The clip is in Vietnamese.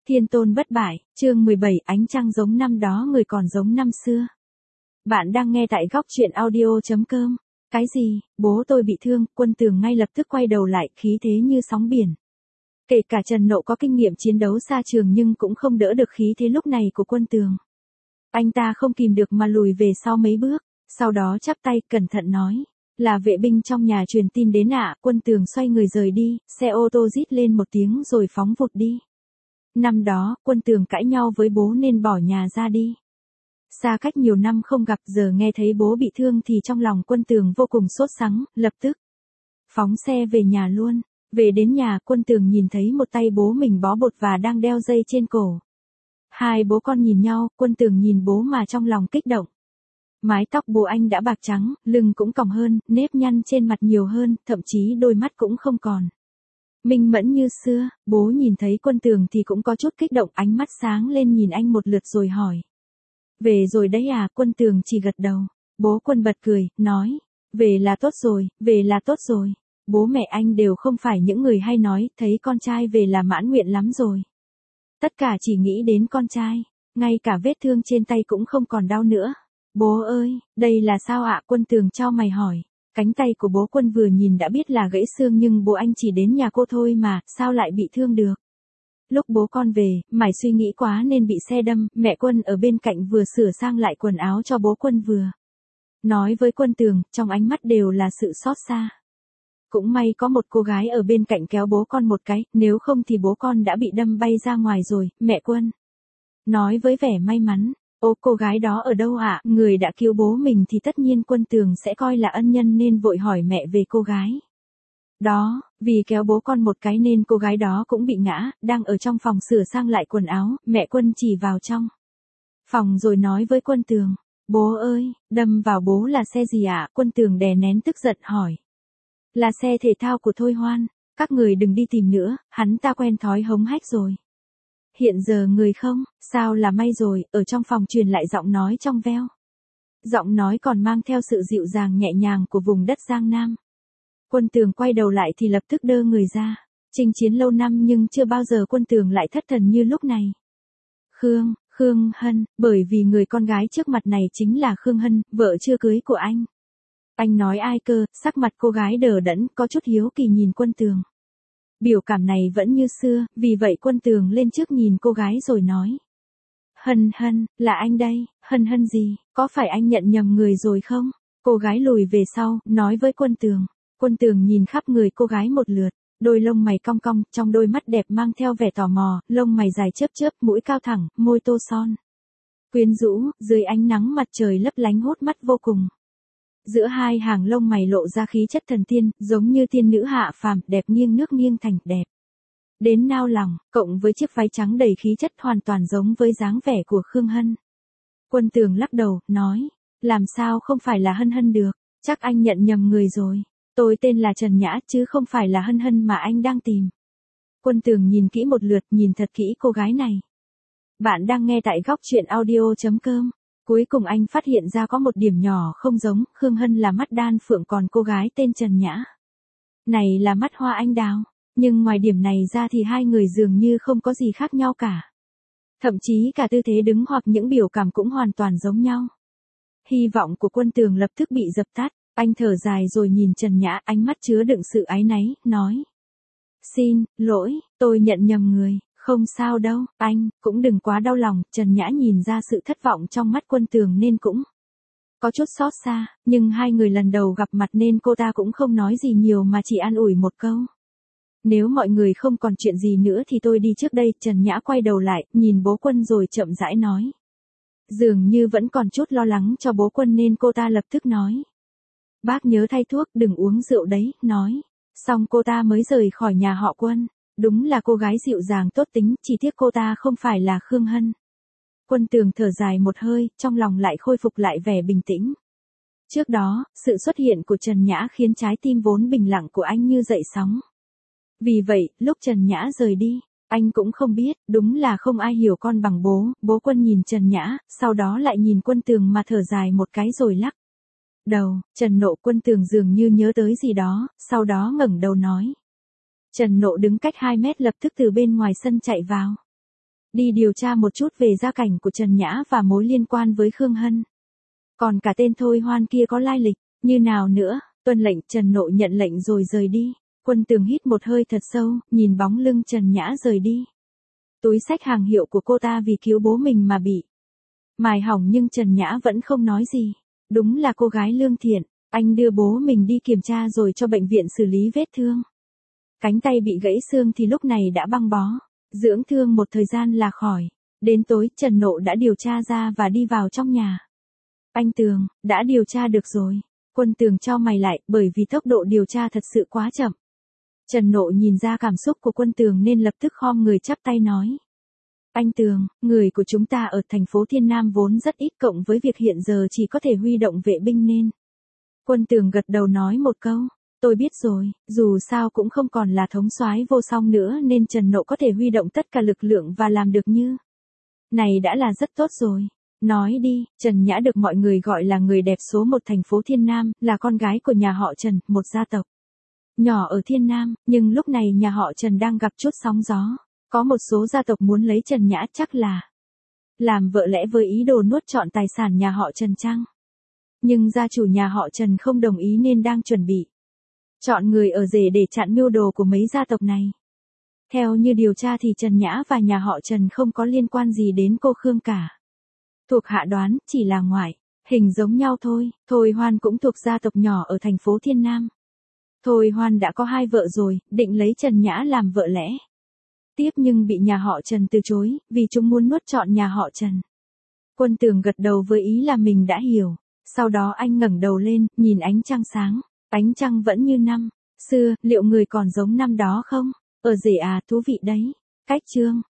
Thiên tôn bất bại, chương 17, ánh trăng giống năm đó người còn giống năm xưa. Bạn đang nghe tại góc truyện audio.com. Cái gì, bố tôi bị thương, Quân Tường ngay lập tức quay đầu lại, khí thế như sóng biển. Kể cả Trần Nộ có kinh nghiệm chiến đấu xa trường nhưng cũng không đỡ được khí thế lúc này của Quân Tường. Anh ta không kìm được mà lùi về sau mấy bước, sau đó chắp tay cẩn thận nói. Là vệ binh trong nhà truyền tin đến ạ. Quân Tường xoay người rời đi, xe ô tô rít lên một tiếng rồi phóng vụt đi. Năm đó, Quân Tường cãi nhau với bố nên bỏ nhà ra đi. Xa cách nhiều năm không gặp, giờ nghe thấy bố bị thương thì trong lòng Quân Tường vô cùng sốt sắng, lập tức phóng xe về nhà luôn. Về đến nhà, Quân Tường nhìn thấy một tay bố mình bó bột và đang đeo dây trên cổ. Hai bố con nhìn nhau, Quân Tường nhìn bố mà trong lòng kích động. Mái tóc bố anh đã bạc trắng, lưng cũng còng hơn, nếp nhăn trên mặt nhiều hơn, thậm chí đôi mắt cũng không còn minh mẫn như xưa. Bố nhìn thấy Quân Tường thì cũng có chút kích động, ánh mắt sáng lên nhìn anh một lượt rồi hỏi. Về rồi đấy à? Quân Tường chỉ gật đầu. Bố Quân bật cười, nói. Về là tốt rồi, về là tốt rồi. Bố mẹ anh đều không phải những người hay nói, thấy con trai về là mãn nguyện lắm rồi. Tất cả chỉ nghĩ đến con trai, ngay cả vết thương trên tay cũng không còn đau nữa. Bố ơi, đây là sao ạ? Quân Tường chau mày hỏi. Cánh tay của bố Quân vừa nhìn đã biết là gãy xương nhưng bố anh chỉ đến nhà cô thôi mà, sao lại bị thương được? Lúc bố con về, mải suy nghĩ quá nên bị xe đâm, mẹ Quân ở bên cạnh vừa sửa sang lại quần áo cho bố Quân vừa nói với Quân Tường, trong ánh mắt đều là sự xót xa. Cũng may có một cô gái ở bên cạnh kéo bố con một cái, nếu không thì bố con đã bị đâm bay ra ngoài rồi, mẹ Quân nói với vẻ may mắn. Ô, cô gái đó ở đâu ạ? Người đã cứu bố mình thì tất nhiên Quân Tường sẽ coi là ân nhân nên vội hỏi mẹ về cô gái đó. Vì kéo bố con một cái nên cô gái đó cũng bị ngã, đang ở trong phòng sửa sang lại quần áo. Mẹ Quân chỉ vào trong phòng rồi nói với Quân Tường. Bố ơi, đâm vào bố là xe gì ạ? Quân Tường đè nén tức giận hỏi. Là xe thể thao của Thôi Hoan. Các người đừng đi tìm nữa, hắn ta quen thói hống hách rồi. Hiện giờ người không, sao là may rồi, ở trong phòng truyền lại giọng nói trong veo. Giọng nói còn mang theo sự dịu dàng nhẹ nhàng của vùng đất Giang Nam. Quân Tường quay đầu lại thì lập tức đơ người ra. Chinh chiến lâu năm nhưng chưa bao giờ Quân Tường lại thất thần như lúc này. Khương Hân, bởi vì người con gái trước mặt này chính là Khương Hân, vợ chưa cưới của anh. Anh nói ai cơ? Sắc mặt cô gái đờ đẫn, có chút hiếu kỳ nhìn Quân Tường. Biểu cảm này vẫn như xưa, vì vậy Quân Tường lên trước nhìn cô gái rồi nói. Hân, là anh đây. Hân gì, có phải anh nhận nhầm người rồi không? Cô gái lùi về sau, nói với Quân Tường. Quân Tường nhìn khắp người cô gái một lượt, đôi lông mày cong cong, trong đôi mắt đẹp mang theo vẻ tò mò, lông mày dài chớp, mũi cao thẳng, môi tô son quyến rũ, dưới ánh nắng mặt trời lấp lánh hút mắt vô cùng. Giữa hai hàng lông mày lộ ra khí chất thần tiên, giống như tiên nữ hạ phàm, đẹp nghiêng nước nghiêng thành, đẹp đến nao lòng, cộng với chiếc váy trắng đầy khí chất hoàn toàn giống với dáng vẻ của Khương Hân. Quân Tường lắc đầu, nói, làm sao không phải là Hân được, chắc anh nhận nhầm người rồi. Tôi tên là Trần Nhã chứ không phải là Hân mà anh đang tìm. Quân Tường nhìn kỹ một lượt, nhìn thật kỹ cô gái này. Bạn đang nghe tại góc truyện audio.com. Cuối cùng anh phát hiện ra có một điểm nhỏ không giống, Khương Hân là mắt đan phượng còn cô gái tên Trần Nhã này là mắt hoa anh đào. Nhưng ngoài điểm này ra thì hai người dường như không có gì khác nhau cả. Thậm chí cả tư thế đứng hoặc những biểu cảm cũng hoàn toàn giống nhau. Hy vọng của Quân Tường lập tức bị dập tắt, anh thở dài rồi nhìn Trần Nhã, ánh mắt chứa đựng sự áy náy, nói. Xin lỗi, tôi nhận nhầm người. Không sao đâu, anh cũng đừng quá đau lòng. Trần Nhã nhìn ra sự thất vọng trong mắt Quân Tường nên cũng có chút xót xa, nhưng hai người lần đầu gặp mặt nên cô ta cũng không nói gì nhiều mà chỉ an ủi một câu. Nếu mọi người không còn chuyện gì nữa thì tôi đi trước đây. Trần Nhã quay đầu lại, nhìn bố Quân rồi chậm rãi nói. Dường như vẫn còn chút lo lắng cho bố Quân nên cô ta lập tức nói. Bác nhớ thay thuốc, đừng uống rượu đấy, nói. Xong cô ta mới rời khỏi nhà họ Quân. Đúng là cô gái dịu dàng tốt tính, chỉ tiếc cô ta không phải là Khương Hân. Quân Tường thở dài một hơi, trong lòng lại khôi phục lại vẻ bình tĩnh. Trước đó, sự xuất hiện của Trần Nhã khiến trái tim vốn bình lặng của anh như dậy sóng. Vì vậy, lúc Trần Nhã rời đi, anh cũng không biết, đúng là không ai hiểu con bằng bố. Bố Quân nhìn Trần Nhã, sau đó lại nhìn Quân Tường mà thở dài một cái rồi lắc đầu. Trần Nộ. Quân Tường dường như nhớ tới gì đó, sau đó ngẩng đầu nói. Trần Nộ đứng cách 2 mét lập tức từ bên ngoài sân chạy vào. đi điều tra một chút về gia cảnh của Trần Nhã và mối liên quan với Khương Hân. Còn cả tên Thôi Hoan kia có lai lịch, như nào nữa, tuân lệnh. Trần Nộ nhận lệnh rồi rời đi. Quân Tường hít một hơi thật sâu, nhìn bóng lưng Trần Nhã rời đi. Túi xách hàng hiệu của cô ta vì cứu bố mình mà bị mài hỏng, nhưng Trần Nhã vẫn không nói gì. Đúng là cô gái lương thiện. Anh đưa bố mình đi kiểm tra rồi cho bệnh viện xử lý vết thương. Cánh tay bị gãy xương thì lúc này đã băng bó. Dưỡng thương một thời gian là khỏi. Đến tối, Trần Nộ đã điều tra ra và đi vào trong nhà. Anh Tường, đã điều tra được rồi. Quân Tường chau mày lại, bởi vì tốc độ điều tra thật sự quá chậm. Trần Nộ nhìn ra cảm xúc của Quân Tường nên lập tức khom người chắp tay nói. Anh Tường, người của chúng ta ở thành phố Thiên Nam vốn rất ít, cộng với việc hiện giờ chỉ có thể huy động vệ binh nên. Quân Tường gật đầu nói một câu. Tôi biết rồi, dù sao cũng không còn là thống soái vô song nữa nên Trần Nộ có thể huy động tất cả lực lượng và làm được như này đã là rất tốt rồi. Nói đi, Trần Nhã được mọi người gọi là người đẹp số một thành phố Thiên Nam, là con gái của nhà họ Trần, một gia tộc nhỏ ở Thiên Nam, nhưng lúc này nhà họ Trần đang gặp chút sóng gió. Có một số gia tộc muốn lấy Trần Nhã, chắc là làm vợ lẽ với ý đồ nuốt trọn tài sản nhà họ Trần chăng? Nhưng gia chủ nhà họ Trần không đồng ý nên đang chuẩn bị chọn người ở rể để chặn mưu đồ của mấy gia tộc này. Theo như điều tra thì Trần Nhã và nhà họ Trần không có liên quan gì đến cô Khương cả. Thuộc hạ đoán, chỉ là ngoại hình giống nhau thôi. Thôi Hoan cũng thuộc gia tộc nhỏ ở thành phố Thiên Nam. Thôi Hoan đã có 2 vợ rồi, định lấy Trần Nhã làm vợ lẽ tiếp nhưng bị nhà họ Trần từ chối, vì chúng muốn nuốt trọn nhà họ Trần. Quân Tường gật đầu với ý là mình đã hiểu. Sau đó anh ngẩng đầu lên, nhìn ánh trăng sáng. Ánh trăng vẫn như năm xưa, liệu người còn giống năm đó không? Ở rể à, thú vị đấy. Cách chương